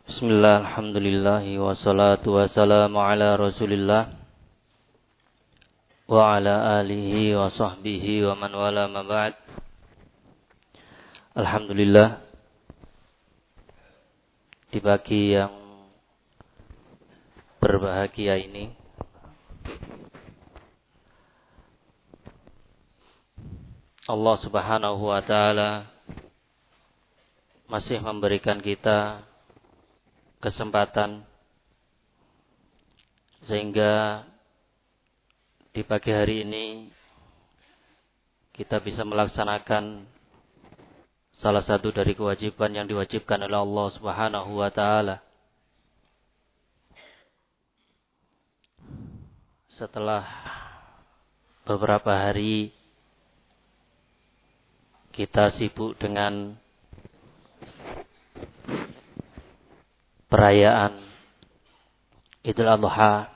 Bismillah, alhamdulillahi wassalatu wassalamu ala rasulillah wa ala alihi wa sahbihi wa man wala ma ba'd. Alhamdulillah, di pagi yang berbahagia ini Allah subhanahu wa ta'ala masih memberikan kita kesempatan sehingga di pagi hari ini kita bisa melaksanakan salah satu dari kewajiban yang diwajibkan oleh Allah Subhanahu wa taala. Setelah beberapa hari kita sibuk dengan perayaan Idul Adha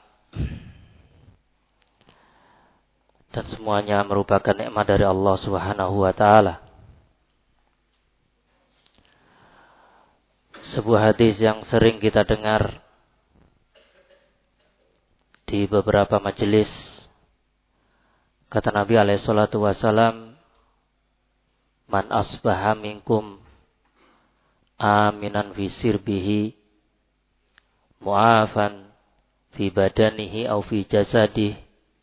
dan semuanya merupakan nikmat dari Allah Subhanahu wa taala. Sebuah hadis yang sering kita dengar di beberapa majelis, kata Nabi alaihi salatu wasalam, "Man asbaha minkum aminan fi sirbihi mu'afan fi badanihi au fi jasadihi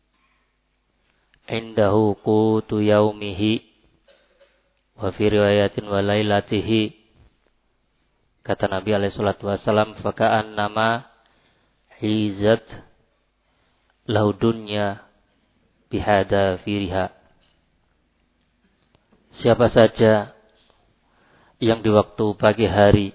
indahu qutu yaumihi wa fi riwayatin wa lailatihi." Kata Nabi alaihi salatu wasallam, "Faka'annama hizat lahu dunya bihada firiha." Siapa saja yang di waktu pagi hari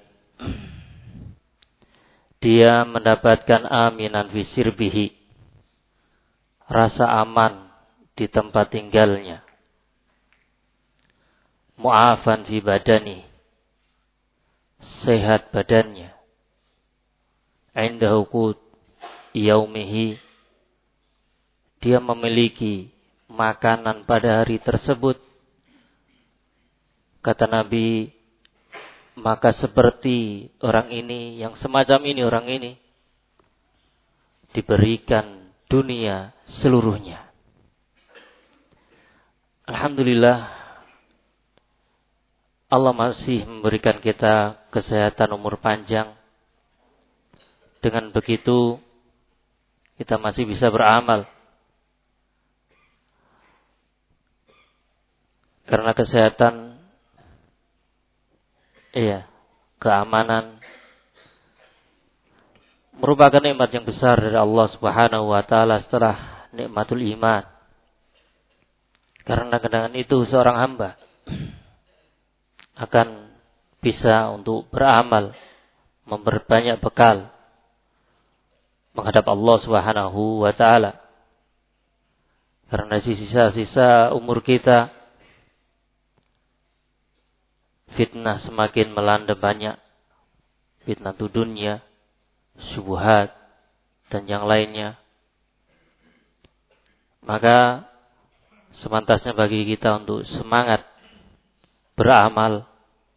dia mendapatkan aminan fi sirbihi, rasa aman di tempat tinggalnya, mu'afan fi badani, sehat badannya, indahu qut yaumihi, dia memiliki makanan pada hari tersebut. Kata Nabi, maka seperti orang ini, yang semacam ini, orang ini diberikan dunia seluruhnya. Alhamdulillah, Allah masih memberikan kita kesehatan umur panjang. Dengan begitu kita masih bisa beramal. Karena kesehatan, keamanan merupakan nikmat yang besar dari Allah Subhanahu wa taala setelah nikmatul iman. Karena dengan itu seorang hamba akan bisa untuk beramal, memperbanyak bekal menghadap Allah Subhanahu wa taala. Karena sisa-sisa umur kita fitnah semakin melanda banyak. Fitnah dunia, syubhat, dan yang lainnya. Maka sepantasnya bagi kita untuk semangat beramal.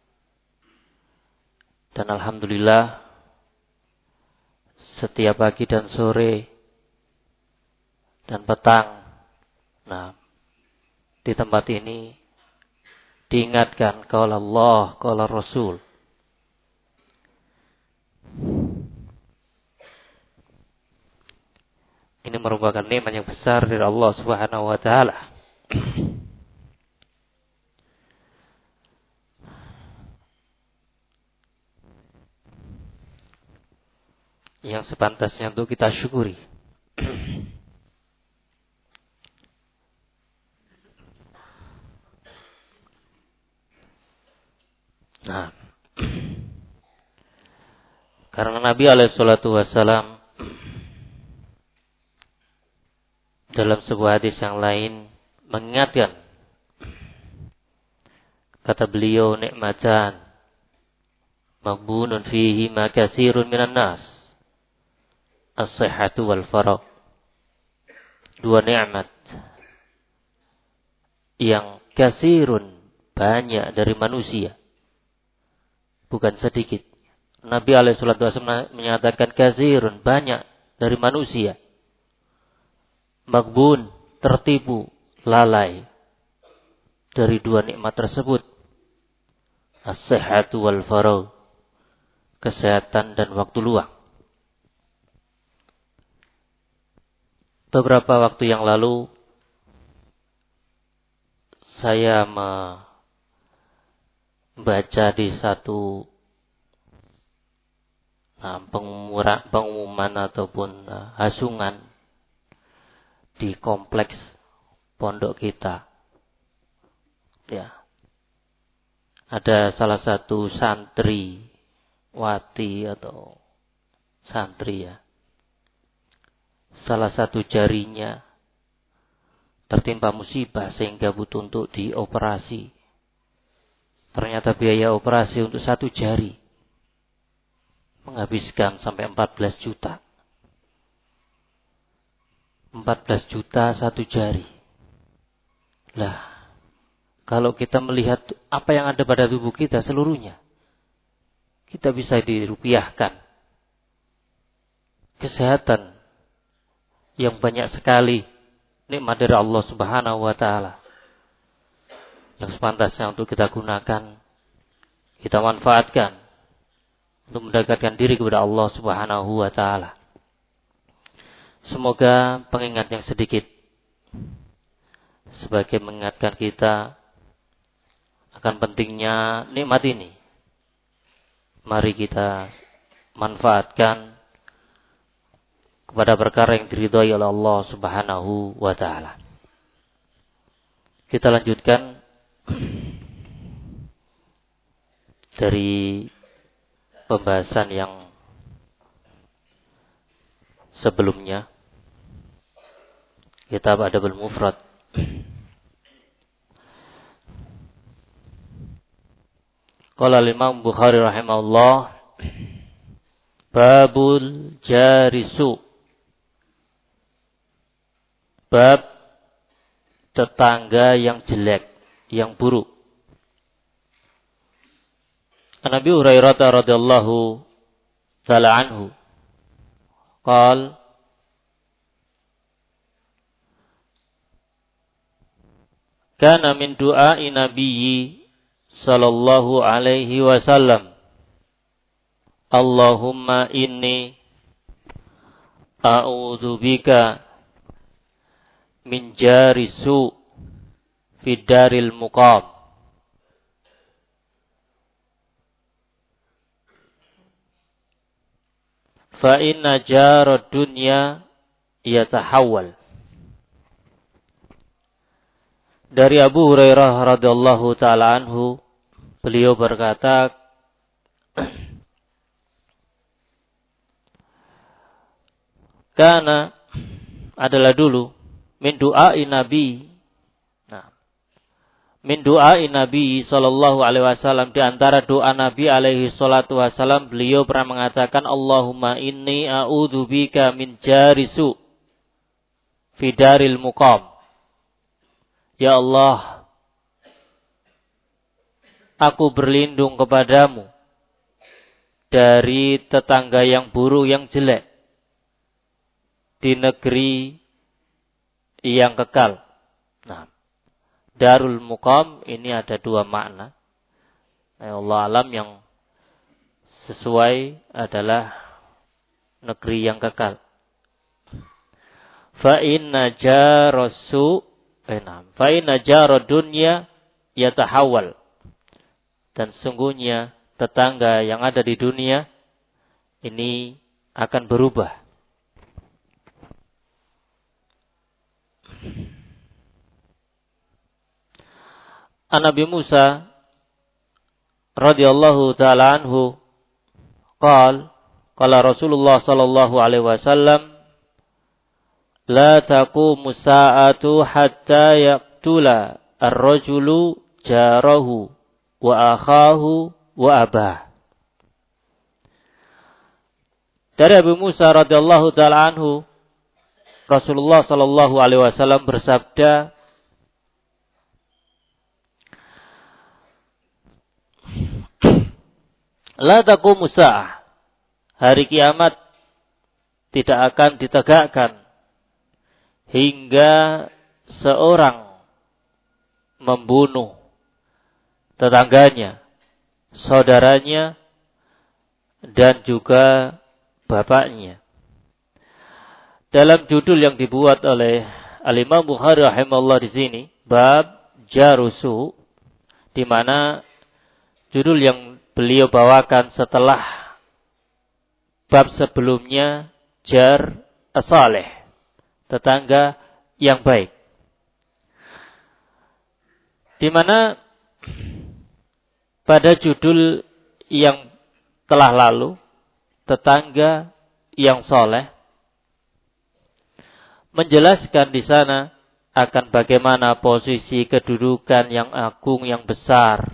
Dan alhamdulillah, setiap pagi dan sore dan petang, di tempat ini diingatkan qala Allah, qala Rasul. Ini merupakan nikmat yang besar dari Allah Subhanahu wa taala. Yang sepantasnya untuk kita syukuri. Karena Nabi alaihi salatu wasalam dalam sebuah hadis yang lain mengingatkan, kata beliau, nikmatan maghbunun fihi ma katsirun minan nas, as-sihhatu wal faragh. Dua nikmat yang katsirun, banyak dari manusia, bukan sedikit, Nabi SAW menyatakan katsirun, banyak dari manusia maghbun, tertipu, lalai dari dua nikmat tersebut, as-sihhatu wal faragh, kesehatan dan waktu luang. Beberapa waktu yang lalu saya membaca di satu pengumuman ataupun hasungan di kompleks pondok kita. Ya. Ada salah satu santri wati atau santri ya. Salah satu jarinya tertimpa musibah sehingga butuh untuk dioperasi. Ternyata biaya operasi untuk satu jari menghabiskan sampai 14 juta. 14 juta satu jari. Lah, kalau kita melihat apa yang ada pada tubuh kita seluruhnya, kita bisa dirupiahkan. Kesehatan yang banyak sekali nikmat dari Allah Subhanahu wa taala yang sepantasnya untuk kita gunakan, kita manfaatkan untuk mendekatkan diri kepada Allah Subhanahu wa taala. Semoga pengingat yang sedikit sebagai mengingatkan kita akan pentingnya nikmat ini. Mari kita manfaatkan kepada perkara yang diridhai oleh Allah Subhanahu wa taala. Kita lanjutkan dari pembahasan yang sebelumnya. Kitab Adabul Mufrad. Qala Imam Bukhari rahimahullah, babul jarisu, bab tetangga yang jelek, yang buruk. Nabi Hurairah radhiyallahu ta'ala anhu qala kana min du'ai nabiyyi sallallahu alaihi wasallam Allahumma inni a'udzu bika min jari su fi daril muqam. Fa inna jarad dunya yatahawwal. Dari Abu Hurairah radhiyallahu taala anhu, beliau berkata, karena adalah dulu min du'ai Nabi. Nah, min du'ai Nabi sallallahu alaihi wasallam, di antara doa Nabi alaihi salatu wasallam, beliau pernah mengatakan, Allahumma inni a'udzubika min jarisu fi daril muqam. Ya Allah, aku berlindung kepadamu dari tetangga yang buruk, yang jelek di negeri yang kekal. Nah, darul muqam ini ada dua makna. Allah alam, yang sesuai adalah negeri yang kekal. Fa inna jarasu fa inna jarad dunya yatahawwal. Dan sungguhnya tetangga yang ada di dunia ini akan berubah. An Nabi Musa radhiyallahu ta'ala anhu qala Rasulullah sallallahu alaihi wasallam, la taqumu sa'atu hatta yaqtula ar-rajulu jarahu wa akhahu wa abah. Dari Abu Musa radhiyallahu ta'ala anhu, Rasulullah sallallahu alaihi wasallam bersabda, la taqumu sa'ah, hari kiamat tidak akan ditegakkan hingga seorang membunuh tetangganya, saudaranya, dan juga bapaknya. Dalam judul yang dibuat oleh Al-Imam Bukhari rahimahullah di sini, bab jarusu, di mana judul yang beliau bawakan setelah bab sebelumnya jar as-salih, tetangga yang baik. Di mana pada judul yang telah lalu, tetangga yang soleh, menjelaskan di sana akan bagaimana posisi kedudukan yang agung, yang besar.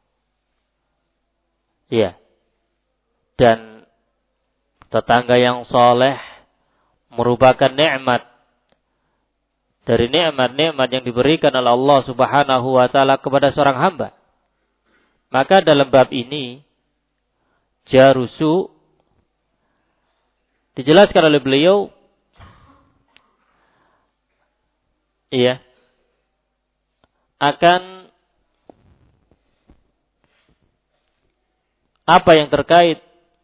Ya. Dan tetangga yang soleh merupakan nikmat dari nikmat-nikmat yang diberikan oleh Allah Subhanahu wa taala kepada seorang hamba. Maka dalam bab ini jarusu dijelaskan oleh beliau akan apa yang terkait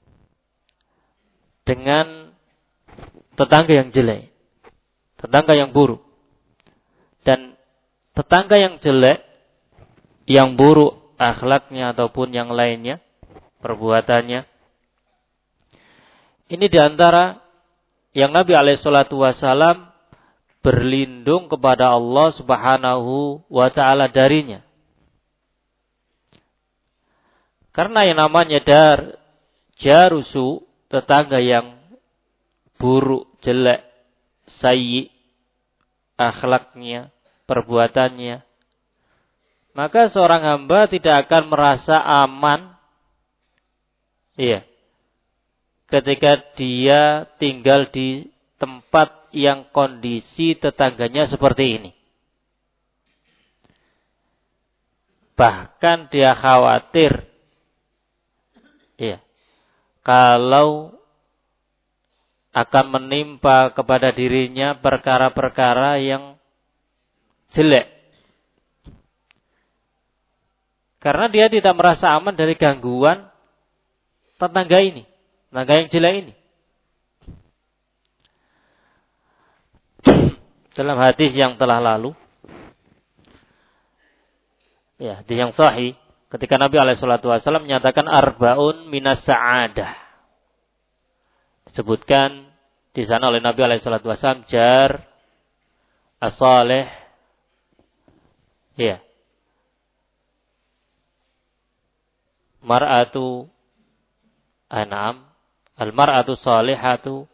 dengan tetangga yang jelek, tetangga yang buruk. Dan tetangga yang jelek, yang buruk akhlaknya ataupun yang lainnya, perbuatannya, ini diantara yang Nabi SAW berlindung kepada Allah Subhanahu wa ta'ala darinya. Karena yang namanya jarusu, tetangga yang buruk, jelek, sayyi akhlaknya, perbuatannya, maka seorang hamba tidak akan merasa aman ketika dia tinggal di tempat yang kondisi tetangganya seperti ini. Bahkan dia khawatir kalau akan menimpa kepada dirinya perkara-perkara yang jelek. Karena dia tidak merasa aman dari gangguan tetangga ini, tetangga yang jelek ini. Dalam hadis yang telah lalu, hadis yang sahih, ketika Nabi SAW menyatakan arba'un minas sa'adah. Disebutkan di sana oleh Nabi SAW jar as-salih, mar'atu an'am, al-mar'atu salihatu,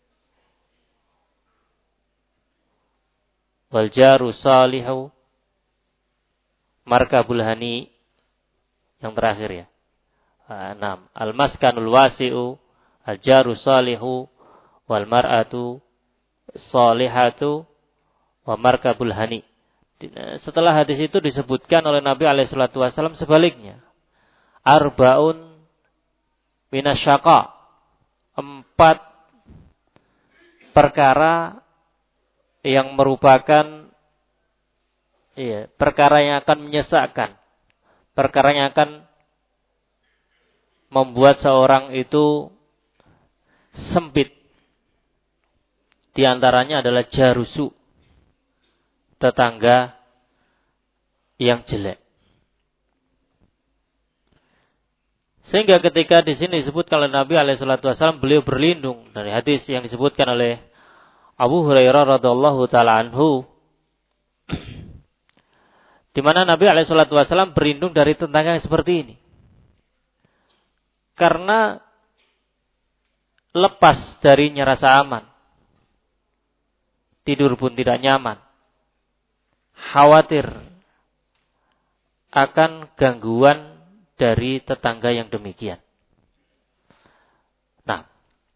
wal jaru salihu, markabul hani, yang terakhir An'am, al-maskanul wasi'u, al-jaru salihu, wal mar'atu salihatu, wa markabul hani. Setelah hadis itu disebutkan oleh Nabi SAW sebaliknya. Arba'un minasyaqa, 4 perkara yang merupakan perkara yang akan menyesakkan, perkara yang akan membuat seorang itu sempit. Di antaranya adalah jarusu, tetangga yang jelek. Sehingga ketika di sini disebutkan oleh Nabi SAW, beliau berlindung dari hadis yang disebutkan oleh Abu Hurairah radhiyallahu taala anhu, di mana Nabi SAW berlindung dari tetangga yang seperti ini. Karena lepas darinya rasa aman, tidur pun tidak nyaman, khawatir akan gangguan dari tetangga yang demikian. Nah,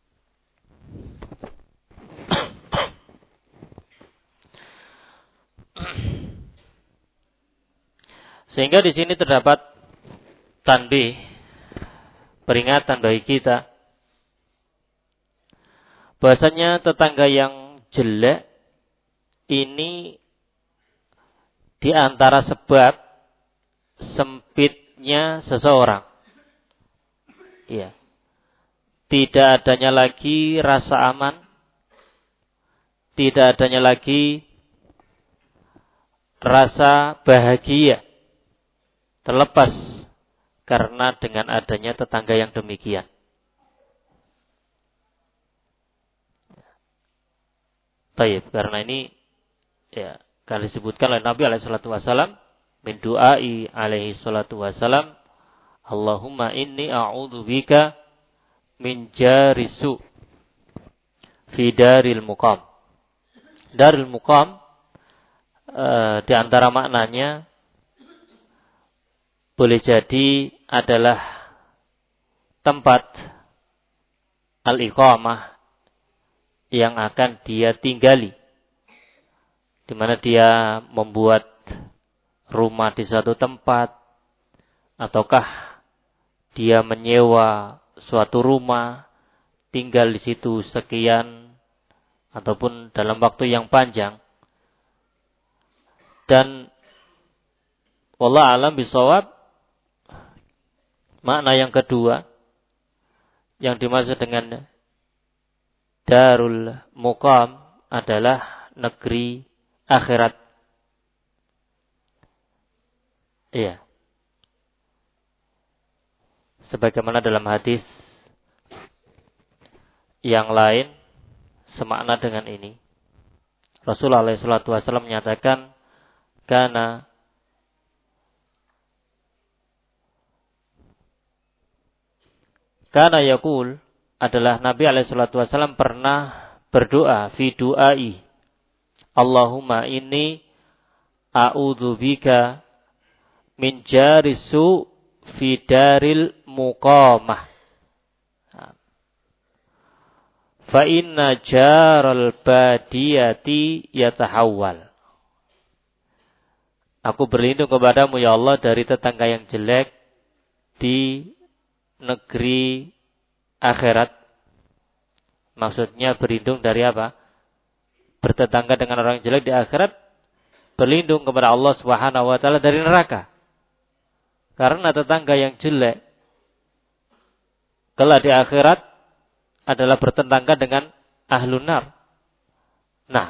sehingga di sini terdapat tanbih, peringatan bagi kita bahasanya tetangga yang jelek ini di antara sebab sempitnya seseorang. Ya. Tidak adanya lagi rasa aman, tidak adanya lagi rasa bahagia, terlepas karena dengan adanya tetangga yang demikian. Baik, karena ini ya kan disebutkan oleh Nabi alaihi salatu wasallam, min du'ai alaihi salatu wasallam, Allahumma inni a'udzubika min jarisu fi daril muqam. Daril muqam di antara maknanya boleh jadi adalah tempat al-iqamah yang akan dia tinggali, di mana dia membuat rumah di suatu tempat, ataukah dia menyewa suatu rumah, tinggal di situ sekian, ataupun dalam waktu yang panjang. Dan wallahu a'lam bishawab, makna yang kedua yang dimaksud dengan darul muqam adalah negeri akhirat. Iya. Sebagaimana dalam hadis yang lain semakna dengan ini. Rasulullah SAW menyatakan, Kana yaqul adalah Nabi SAW pernah berdoa fi du'ai, Allahumma inni a'udzubika min jarisu fi daril muqamah. Fa inna jaral badiyati yatahawwal. Aku berlindung kepadamu ya Allah dari tetangga yang jelek di negeri akhirat. Maksudnya berlindung dari apa? Bertetangga dengan orang jelek di akhirat, berlindung kepada Allah Subhanahu wa taala dari neraka. Karena tetangga yang jelek kelak di akhirat adalah bertetangga dengan ahlun nar. Nah,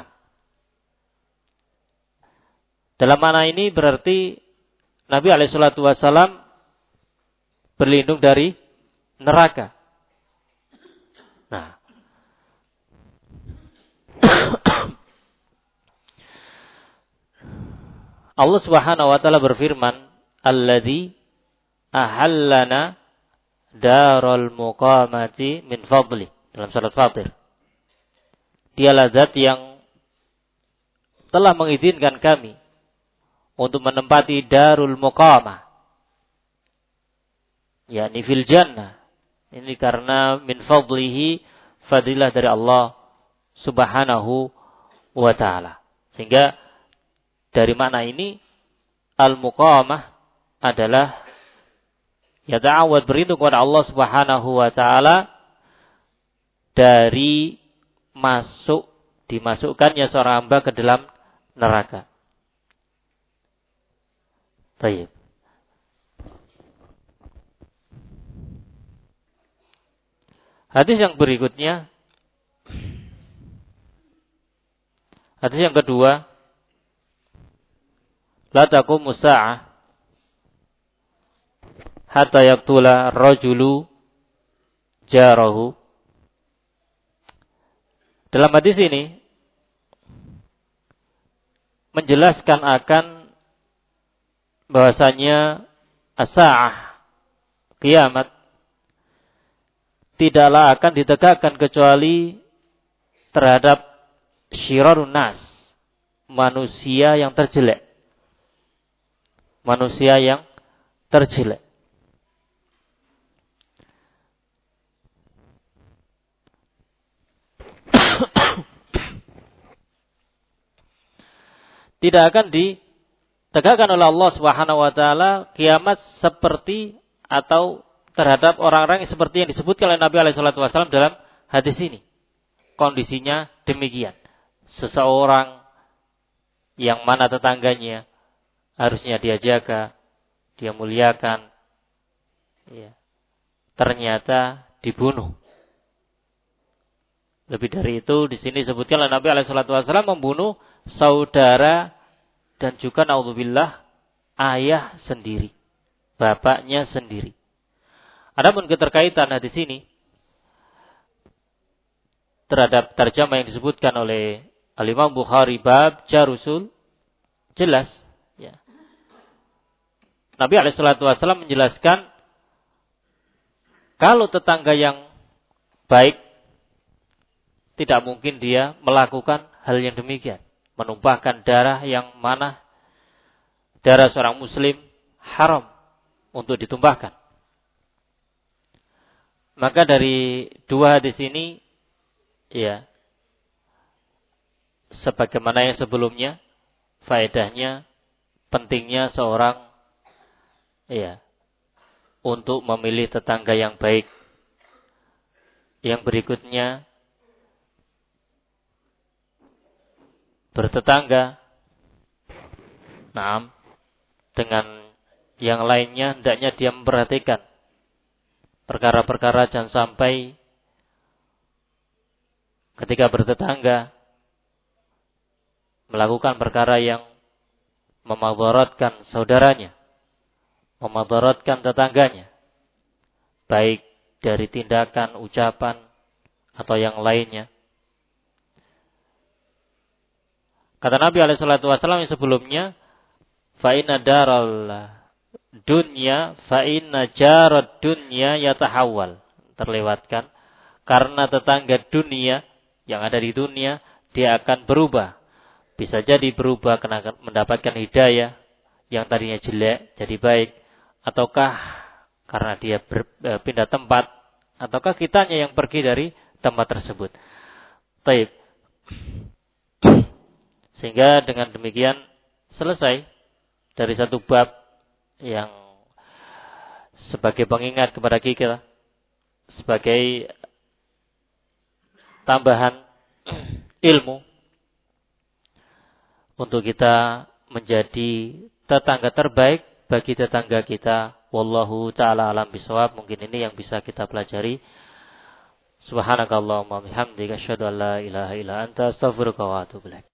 dalam makna ini berarti Nabi SAW berlindung dari neraka. Nah, Allah Subhanahu wa taala berfirman, "Alladzi ahallana darul muqamati min fadli." Dalam surat Fatir. Dialah zat yang telah mengizinkan kami untuk menempati darul muqamah, yakni fil jannah. Ini karena min fadlihi, fadilah dari Allah Subhanahu wa taala. Sehingga dari makna ini al-muqamah adalah yata'awad, berlindung kepada Allah Subhanahu wa taala dari dimasukkannya seorang hamba ke dalam neraka. Baik. Hadis yang berikutnya, hadis yang kedua, la taqumu sa'ah hatta yaqtula rajulu jarahu. Dalam hadis ini menjelaskan akan bahwasanya as-sa'ah, kiamat, tidaklah akan ditegakkan kecuali terhadap syirarun nas, manusia yang terjelek. Manusia yang terjelek. Tidak akan ditegakkan oleh Allah Subhanahu wa taala kiamat seperti atau terhadap orang-orang yang seperti yang disebutkan oleh Nabi alaihi salatu wasallam dalam hadis ini. kondisinya demikian. Seseorang yang mana tetangganya harusnya dia jaga, dia muliakan, ya, ternyata dibunuh. Lebih dari itu, di sini disebutkan oleh Nabi SAW membunuh saudara dan juga naudzubillah ayah sendiri, bapaknya sendiri. Adapun keterkaitan hadis ini terhadap tarjamah yang disebutkan oleh Al-Imam Bukhari bab jarusul, jelas, ya. Nabi SAW menjelaskan kalau tetangga yang baik tidak mungkin dia melakukan hal yang demikian, menumpahkan darah yang mana darah seorang muslim haram untuk ditumpahkan. Maka dari dua hadis ini, ya, sebagaimana yang sebelumnya, faedahnya, pentingnya seorang, ya, untuk memilih tetangga yang baik. Yang berikutnya, bertetangga, dengan yang lainnya hendaknya dia memperhatikan perkara-perkara, jangan sampai ketika bertetangga melakukan perkara yang memadaratkan saudaranya, memadaratkan tetangganya, baik dari tindakan, ucapan, atau yang lainnya. Kata Nabi SAW yang sebelumnya, fa'inna daral dunya, fa'inna jarad dunya yatahawal. Terlewatkan, karena tetangga dunia yang ada di dunia, dia akan berubah. Bisa jadi berubah karena mendapatkan hidayah yang tadinya jelek jadi baik, ataukah karena dia pindah tempat, ataukah kitanya yang pergi dari tempat tersebut. Taib. Sehingga dengan demikian selesai dari satu bab yang sebagai pengingat kepada kita, sebagai tambahan ilmu untuk kita menjadi tetangga terbaik bagi tetangga kita. Wallahu ta'ala alam bisawab. Mungkin ini yang bisa kita pelajari. Subhanakallahumma bihamdika asyhadu an la ilaha illa anta astaghfiruka wa atubu ilaik.